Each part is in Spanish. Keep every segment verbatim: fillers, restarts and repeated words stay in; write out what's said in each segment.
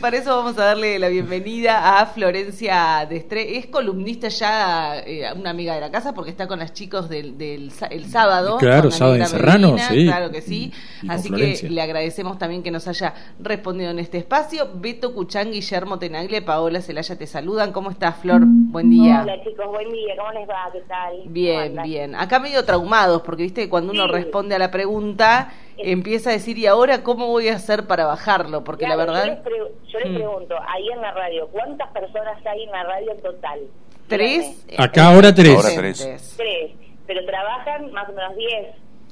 para eso vamos a darle la bienvenida a Florencia Destré. Es columnista ya, eh, una amiga de la casa, porque está con las chicos del, del el sábado. Claro, sábado en Serrano, Medina, sí. Claro que sí. Y, y Así que le agradecemos también que nos haya respondido en este espacio. Beto Cuchán, Guillermo Tenaglia, Paola Celaya te saludan. ¿Cómo estás, Flor? Buen día. Hola, chicos, buen día. ¿Cómo les va? ¿Qué tal? Bien, bien. Acá medio traumados, porque viste que cuando uno sí. responde a la pregunta, eh. empieza a decir, ¿y ahora cómo voy a hacer para bajarlo? Porque claro, la verdad... Yo les, pre yo les mm. pregunto, ahí en la radio, ¿cuántas personas hay en la radio en total? ¿Tres? Dígame. Acá ahora tres. Ahora tres. Tres, pero trabajan más o menos diez.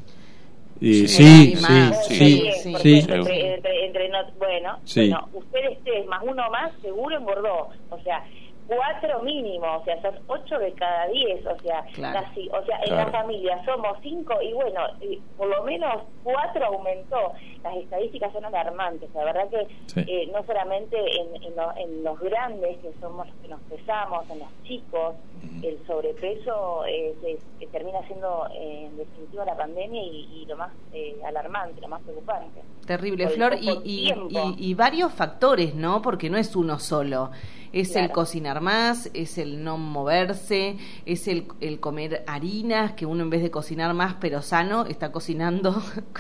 Y sí, sí, más, sí, diez, sí, porque sí. Entre, entre, entre no, bueno, sí. bueno, ustedes tres más uno más seguro engordó, o sea, cuatro mínimo, o sea, son ocho de cada diez, o sea, claro. casi, o sea, en claro. la familia somos cinco y bueno, y por lo menos cuatro aumentó. Las estadísticas son alarmantes, la verdad que sí. eh, no solamente en, en, lo, en los grandes, que somos los que nos pesamos, en los chicos, uh-huh. el sobrepeso eh, se, que termina siendo eh, en definitiva la pandemia y, y lo más eh, alarmante, lo más preocupante. Terrible, Flor, y, y, y, y varios factores, ¿no? Porque no es uno solo. Es claro. el cocinar más, es el no moverse, es el, el comer harinas, que uno en vez de cocinar más pero sano, está cocinando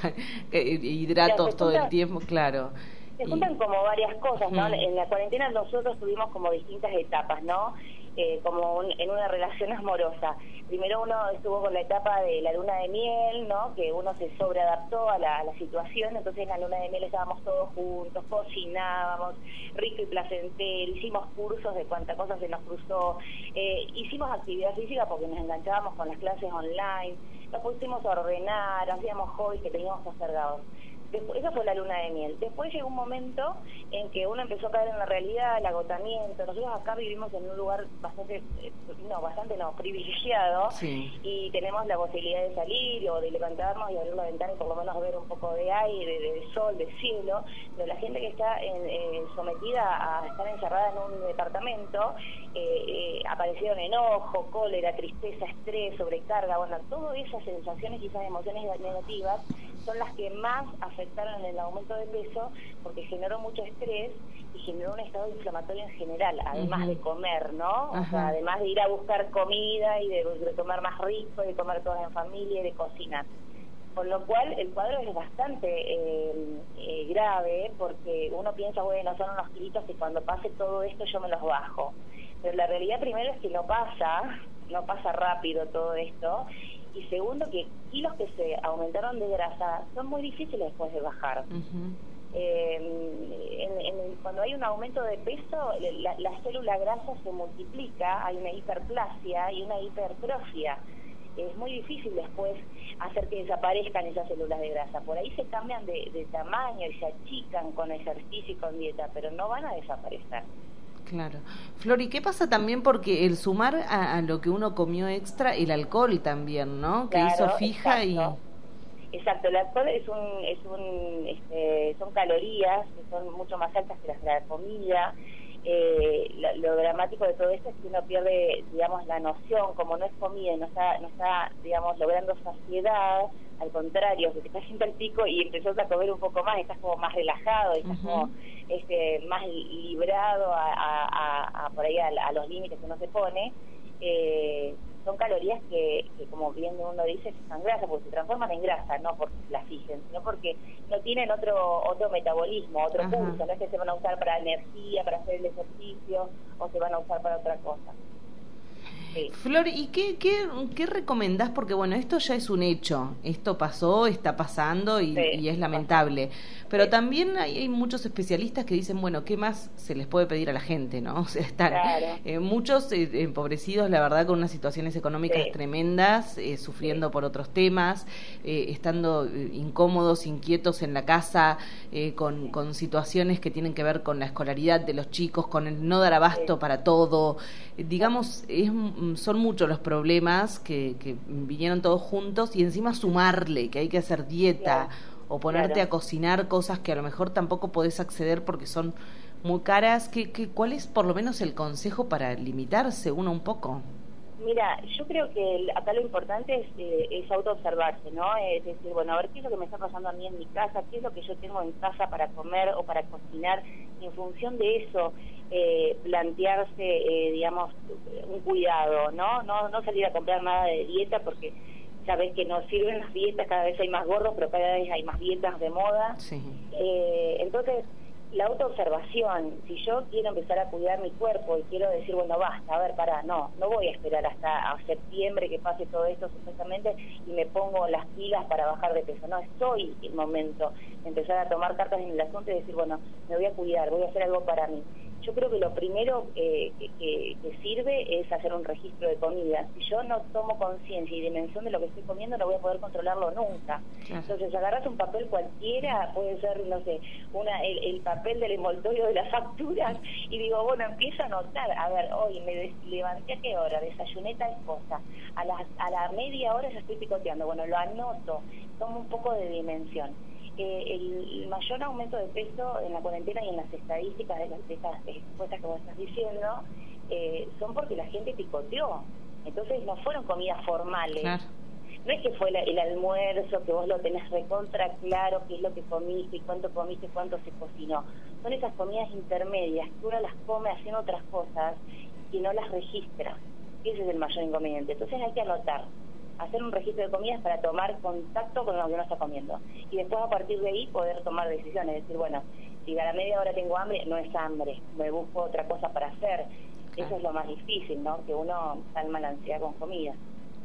hidratos juntan, todo el tiempo, claro. Se juntan y, como varias cosas, ¿no? Hmm. En la cuarentena nosotros tuvimos como distintas etapas, ¿no? Eh, como un, en una relación amorosa. Primero uno estuvo con la etapa de la luna de miel, ¿no? Que uno se sobreadaptó a la, a la situación, entonces en la luna de miel estábamos todos juntos, cocinábamos, rico y placentero, hicimos cursos de cuánta cosa se nos cruzó, eh, hicimos actividad física porque nos enganchábamos con las clases online, nos pusimos a ordenar, hacíamos hobbies que teníamos postergados. Después, esa fue la luna de miel. Después llegó un momento en que uno empezó a caer en la realidad, el agotamiento. Nosotros acá vivimos en un lugar bastante, eh, no, bastante no, privilegiado, sí. y tenemos la posibilidad de salir o de levantarnos y abrir la ventana y por lo menos ver un poco de aire, de, de sol, de cielo. Pero la gente que está en, eh, sometida a estar encerrada en un departamento, eh, eh, aparecieron enojo, cólera, tristeza, estrés, sobrecarga, bueno, todas esas sensaciones y esas emociones negativas son las que más afectaron en el aumento de peso porque generó mucho estrés y generó un estado inflamatorio en general, además uh-huh. de comer, ¿no? Uh-huh. O sea, además de ir a buscar comida y de, de comer más rico, de comer todos en familia y de cocinar. Con lo cual el cuadro es bastante eh, eh, grave porque uno piensa, bueno, son unos kilitos que cuando pase todo esto yo me los bajo. Pero la realidad primero es que no pasa, no pasa rápido todo esto. Y segundo, que kilos que se aumentaron de grasa son muy difíciles después de bajar. Uh-huh. eh, en, en, cuando hay un aumento de peso, la, la célula grasa se multiplica, hay una hiperplasia y una hipertrofia. Es muy difícil después hacer que desaparezcan esas células de grasa. Por ahí se cambian de, de tamaño y se achican con ejercicio y con dieta, pero no van a desaparecer. Claro. Flor, ¿y qué pasa también? Porque el sumar a, a lo que uno comió extra, el alcohol también, ¿no? Que claro, eso fija exacto. y... Exacto, el alcohol es un, es un, este, son calorías que son mucho más altas que las de la comida. Eh, lo, lo dramático de todo esto es que uno pierde, digamos, la noción, como no es comida y no está, no está, digamos, logrando saciedad, al contrario, que te estás siempre al pico y empezás a comer un poco más, estás como más relajado, estás uh-huh. como este, más librado a, a, a, a por ahí a, a los límites que uno se pone. Eh, son calorías que, que, como bien uno dice, son grasa, porque se transforman en grasa, no porque las fijen, sino porque no tienen otro otro metabolismo, otro Ajá. pulso, no es que se van a usar para energía, para hacer el ejercicio, o se van a usar para otra cosa. Sí. Flor, ¿y qué, qué, qué recomendás? Porque bueno, esto ya es un hecho, esto pasó, está pasando y, sí, y es lamentable, pero sí. también hay, hay muchos especialistas que dicen, bueno, ¿qué más se les puede pedir a la gente, no? O sea, están claro. eh, muchos eh, empobrecidos, la verdad, con unas situaciones económicas sí. tremendas, eh, sufriendo sí. por otros temas, eh, estando eh, incómodos, inquietos en la casa, eh, con, con situaciones que tienen que ver con la escolaridad de los chicos, con el no dar abasto sí. para todo, eh, digamos, es son muchos los problemas que, que vinieron todos juntos y encima sumarle que hay que hacer dieta claro, o ponerte claro. a cocinar cosas que a lo mejor tampoco podés acceder porque son muy caras. ¿Qué, qué, ¿Cuál es por lo menos el consejo para limitarse uno un poco? Mira, yo creo que acá lo importante es, eh, es autoobservarse, ¿no? Es decir, bueno, a ver qué es lo que me está pasando a mí en mi casa, qué es lo que yo tengo en casa para comer o para cocinar, y en función de eso eh, plantearse, eh, digamos, un cuidado, ¿no? ¿no? No salir a comprar nada de dieta porque ya ves que no sirven las dietas, cada vez hay más gordos, pero cada vez hay más dietas de moda. Sí. Eh, entonces, la autoobservación, si yo quiero empezar a cuidar mi cuerpo y quiero decir, bueno, basta, a ver, pará, no, no voy a esperar hasta a septiembre que pase todo esto supuestamente y me pongo las pilas para bajar de peso, no, es hoy el momento de empezar a tomar cartas en el asunto y decir, bueno, me voy a cuidar, voy a hacer algo para mí. Yo creo que lo primero eh, que, que, que sirve es hacer un registro de comida. Si yo no tomo conciencia y dimensión de lo que estoy comiendo, no voy a poder controlarlo nunca. Entonces, agarras un papel cualquiera, puede ser, no sé, una el, el papel del envoltorio de las facturas, y digo, bueno, empiezo a anotar, a ver, hoy me des, levanté a qué hora, desayuné tal cosa, a la, a la media hora ya estoy picoteando, bueno, lo anoto, tomo un poco de dimensión. Eh, el, el mayor aumento de peso en la cuarentena y en las estadísticas de, las, de estas encuestas que vos estás diciendo eh, son porque la gente picoteó, entonces no fueron comidas formales. Claro. No es que fue la, el almuerzo que vos lo tenés recontra claro qué es lo que comiste y cuánto comiste, cuánto se cocinó. Son esas comidas intermedias que uno las come haciendo otras cosas y no las registra. Ese es el mayor inconveniente. Entonces hay que anotar, hacer un registro de comidas para tomar contacto con lo que uno está comiendo y después a partir de ahí poder tomar decisiones, decir, bueno, si a la media hora tengo hambre, no es hambre, me busco otra cosa para hacer. Claro. Eso es lo más difícil, ¿no? Que uno calma la ansiedad con comida.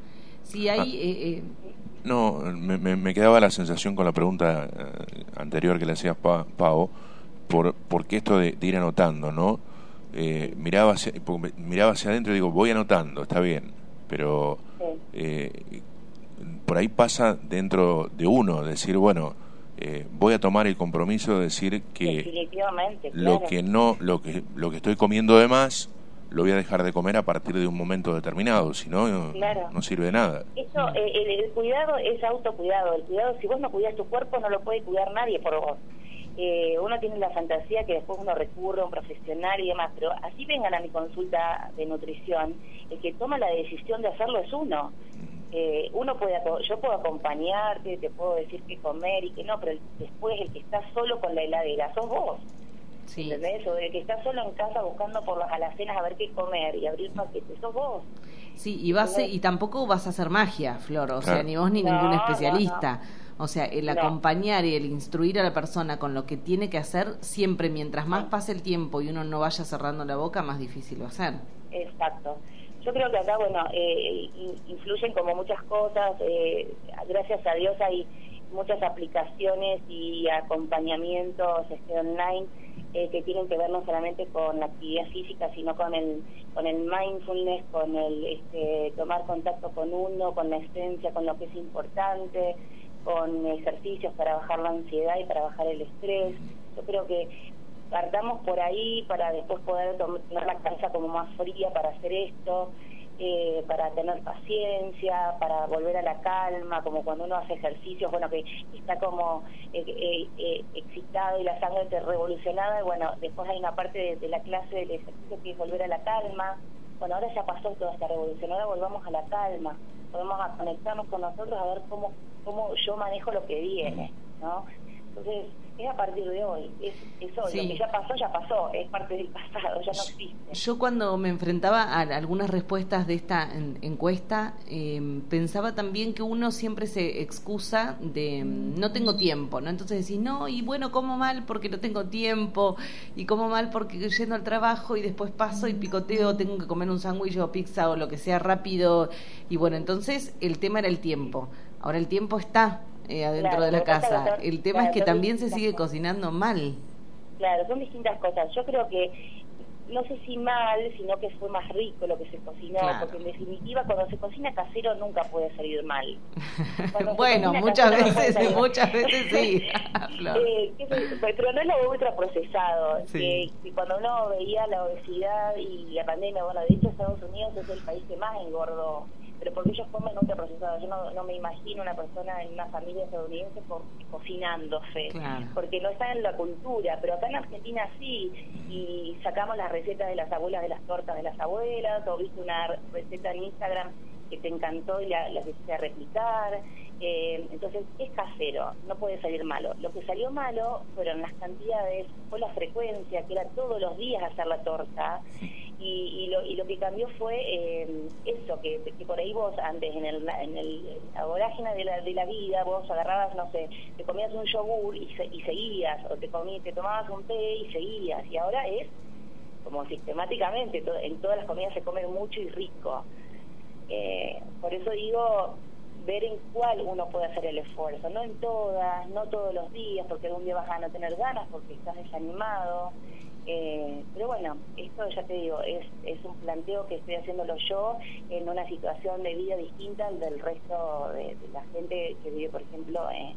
Sí, hay... Eh, eh. No, me, me, me quedaba la sensación con la pregunta eh, anterior que le hacías, pa, Pau, por, por qué esto de, de ir anotando, ¿no? Eh, miraba, hacia, miraba hacia adentro y digo, voy anotando, está bien, pero sí. eh, por ahí pasa dentro de uno, decir, bueno, eh, voy a tomar el compromiso de decir que definitivamente, lo claro. que no, lo que lo que estoy comiendo de más lo voy a dejar de comer a partir de un momento determinado, si no, claro. no sirve de nada. Eso, eh, el, el cuidado es autocuidado. El cuidado, si vos no cuidás tu cuerpo, no lo puede cuidar nadie por vos. Eh, uno tiene la fantasía que después uno recurre a un profesional y demás, pero así vengan a mi consulta de nutrición, el que toma la decisión de hacerlo es uno. Eh, uno puede, yo puedo acompañarte, te puedo decir qué comer y qué no, pero el, después el que está solo con la heladera sos vos. Sí. ¿Entendés? O el que está solo en casa buscando por las alacenas a ver qué comer y abrir paquetes, sos vos. Sí, y vas a, y tampoco vas a hacer magia, Flor, o sea, ni vos ni no, ningún especialista. No, no. O sea, el no. acompañar y el instruir a la persona con lo que tiene que hacer, siempre mientras más pase el tiempo y uno no vaya cerrando la boca, más difícil va a ser. Exacto. Yo creo que acá, bueno, eh, influyen como muchas cosas, eh, gracias a Dios hay muchas aplicaciones y acompañamientos este, online eh, que tienen que ver no solamente con la actividad física, sino con el con el mindfulness, con el este, tomar contacto con uno, con la esencia, con lo que es importante, con ejercicios para bajar la ansiedad y para bajar el estrés. Yo creo que partamos por ahí para después poder tener la cabeza como más fría para hacer esto, eh, para tener paciencia, para volver a la calma, como cuando uno hace ejercicios, bueno, que está como eh, eh, eh, excitado y la sangre te revolucionada, y bueno, después hay una parte de, de la clase del ejercicio que es volver a la calma. Bueno, ahora ya pasó toda esta revolución, ahora volvamos a la calma, podemos a conectarnos con nosotros a ver cómo, cómo yo manejo lo que viene, ¿no? Entonces, es a partir de hoy, es, es hoy, sí. Lo que ya pasó, ya pasó, es parte del pasado, ya no existe. Yo cuando me enfrentaba a algunas respuestas de esta en, encuesta, eh, pensaba también que uno siempre se excusa de no tengo tiempo, ¿no? Entonces decís, no, y bueno, como mal porque no tengo tiempo, y como mal porque yendo al trabajo y después paso y picoteo, tengo que comer un sándwich o pizza o lo que sea rápido, y bueno, entonces el tema era el tiempo, ahora el tiempo está Eh, adentro claro, de la casa. Son, el tema claro, es que también se sigue cosas. cocinando mal. Claro, son distintas cosas. Yo creo que, no sé si mal, sino que fue más rico lo que se cocinó, claro. Porque en definitiva cuando se cocina casero nunca puede salir mal. Bueno, muchas veces, no muchas veces sí. eh, pero no es lo ultraprocesado. Sí. Que, que cuando uno veía la obesidad y la pandemia, bueno, de hecho Estados Unidos es el país que más engordó pero porque ellos comen ultraprocesado. Yo no, no me imagino una persona en una familia estadounidense co cocinándose, claro. porque no está en la cultura, pero acá en Argentina sí, y sacamos las recetas de las abuelas de las tortas de las abuelas, o viste una receta en Instagram que te encantó y la, la quisiste a replicar, eh, entonces es casero, no puede salir malo. Lo que salió malo fueron las cantidades, fue la frecuencia, que era todos los días hacer la torta, y, y, lo, y lo que cambió fue eh, eso, que, que por ahí vos antes, en el, en el la vorágine de la, de la vida, vos agarrabas, no sé, te comías un yogur y, se, y seguías, o te, comí, te tomabas un té y seguías, y ahora es como sistemáticamente, to, en todas las comidas se come mucho y rico. Eh, por eso digo, ver en cuál uno puede hacer el esfuerzo, no en todas, no todos los días, porque algún día vas a no tener ganas porque estás desanimado, eh, pero bueno, esto ya te digo, es, es un planteo que estoy haciéndolo yo en una situación de vida distinta al del resto de, de la gente que vive, por ejemplo, en,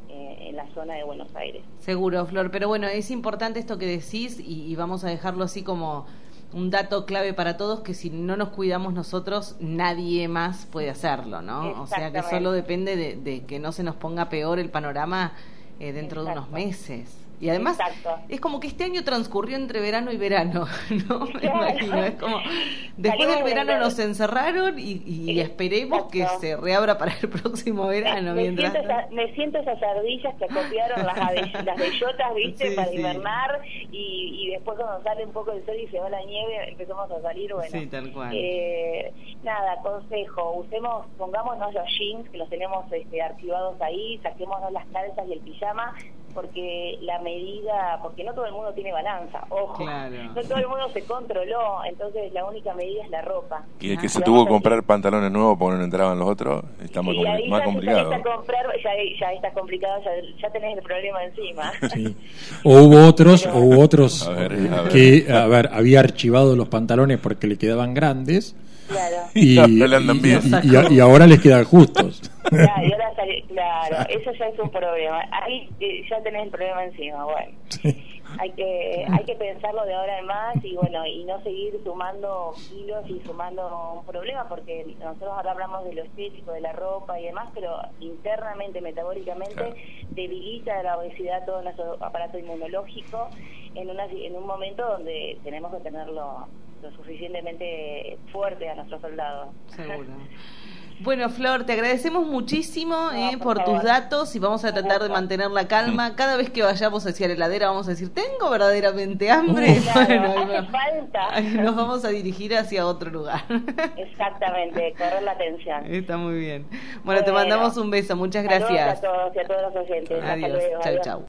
en la zona de Buenos Aires. Seguro, Flor, pero bueno, es importante esto que decís y, y vamos a dejarlo así como un dato clave para todos, que si no nos cuidamos nosotros, nadie más puede hacerlo, ¿no? O sea que solo depende de, de que no se nos ponga peor el panorama eh, dentro Exacto. de unos meses. Y además Exacto. es como que este año transcurrió entre verano y verano, ¿no? Me claro. imagino, es como después del verano nos encerraron y, y sí, esperemos Exacto. que se reabra para el próximo verano. Me, mientras... siento, esa, me siento esas ardillas que acopiaron las, las bellotas, ¿viste? Sí, para sí. hibernar y, y después cuando sale un poco el sol y se va la nieve empezamos a salir, bueno. Sí, tal cual. Eh, nada, consejo, usemos, pongámonos los jeans que los tenemos este, archivados ahí, saquémonos las calzas y el pijama, porque la medida, porque no todo el mundo tiene balanza, ojo, claro. no todo el mundo se controló, entonces la única medida es la ropa. Y el que ah, se tuvo que comprar pantalones nuevos porque no entraban los otros, está más, compl más ya, complicado. Ya está, comprar, ya, ya está complicado, ya, ya tenés el problema encima. Sí. O hubo otros, Pero, o hubo otros a ver, a ver. que, a ver, había archivado los pantalones porque le quedaban grandes. Claro. Y, y, y, y, y ahora les quedan justos. Claro, y ahora sale, claro, eso ya es un problema. Ahí eh, ya tenés el problema encima, bueno. Sí. Hay que hay que pensarlo de ahora en más y bueno, y no seguir sumando kilos y sumando un problema, porque nosotros ahora hablamos de lo estético, de la ropa y demás, pero internamente, metabólicamente, claro. debilita la obesidad todo nuestro aparato inmunológico en, una, en un momento donde tenemos que tenerlo lo suficientemente fuerte a nuestros soldados. Seguro. Bueno, Flor, te agradecemos muchísimo no, eh, por, por tus datos y vamos a tratar de mantener la calma. Cada vez que vayamos hacia la heladera vamos a decir, ¿tengo verdaderamente hambre? Uh, claro, bueno, hace falta. Nos vamos a dirigir hacia otro lugar. Exactamente, correr la atención. Está muy bien. Bueno, bueno te mandamos un beso. Muchas gracias. Saludos a todos y a todos los oyentes. Adiós. Chau, chau.